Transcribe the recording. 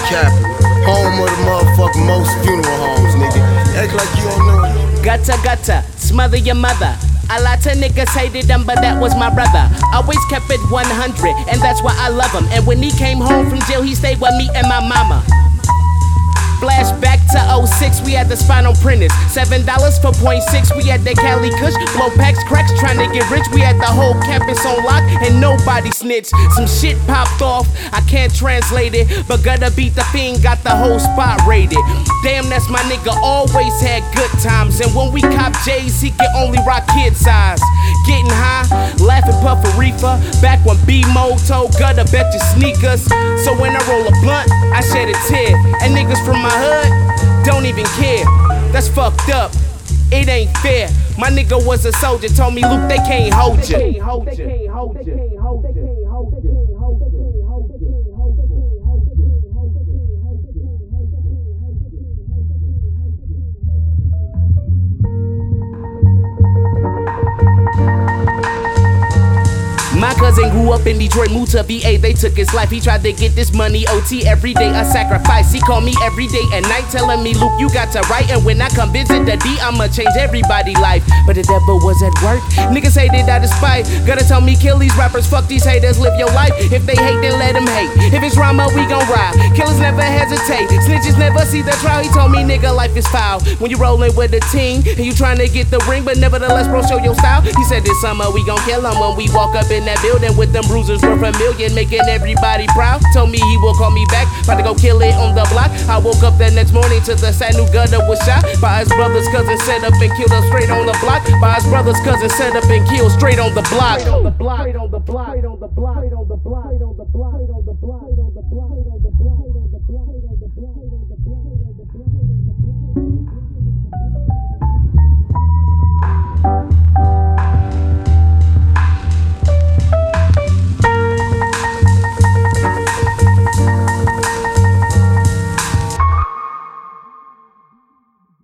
capital. Home of the motherfucking most funeral homes, nigga. Act like you don't know it. Gutter, smother your mother. A lot of niggas hated him, but that was my brother. Always kept it 100, and that's why I love him. And when he came home from jail, he stayed with me and my mama. Flashback to 06, we had the spinal printers. $7 for .6, we had the Cali Kush. Blow packs, cracks, trying to get rich. We had the whole campus on lock, and nobody snitched. Some shit popped off, I can't translate it, but Gotta Beat the Fiend got the whole spot rated. Damn, that's my nigga, always had good times. And when we cop J's, he can only rock kid size. Getting high, laughing, puff a reefer. Back when B-Mo told Gutter, bet your sneakers. So when I roll a blunt, I shed a tear. And niggas from my hood don't even care. That's fucked up, it ain't fair. My nigga was a soldier, told me, Luke, they can't hold you. My cousin grew up in Detroit, moved to VA, they took his life. He tried to get this money, OT every day, a sacrifice. He called me every day and night, telling me, Luke, you got to write. And when I come visit the D, I'ma change everybody's life. But the devil was at work, niggas hated out of spite. Gotta tell me, kill these rappers, fuck these haters, live your life. If they hate, then let them hate. If it's drama, we gon' ride. Killers never hesitate, snitches never see the trial. He told me, nigga, life is foul. When you rollin' with a team, and you trying to get the ring, but nevertheless, bro, show your style. He said this summer, we gon' kill him when we walk up in that building with them bruisers worth $1 million, making everybody proud. Told me he will call me back, about to go kill it on the block. I woke up the next morning to the sad new Gutter was shot by his brother's cousin, set up and killed him straight on the block. By his brother's cousin, set up and killed straight on the block. Straight on the block, straight on the block, straight on the block, straight on the block, straight on the block, straight on the block, straight on the block, straight on the block, straight on the block.